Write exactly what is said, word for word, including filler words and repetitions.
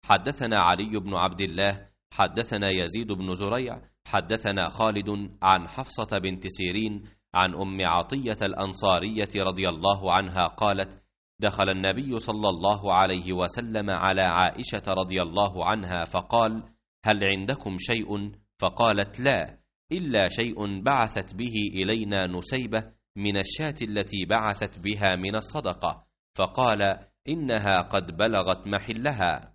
حدثنا علي بن عبد الله حدثنا يزيد بن زريع حدثنا خالد عن حفصة بنت سيرين عن أم عطية الأنصارية رضي الله عنها قالت: دخل النبي صلى الله عليه وسلم على عائشة رضي الله عنها فقال: هل عندكم شيء؟ فقالت: لا، إلا شيء بعثت به إلينا نسيبة من الشاة التي بعثت بها من الصدقة. فقال: إنها قد بلغت محلها.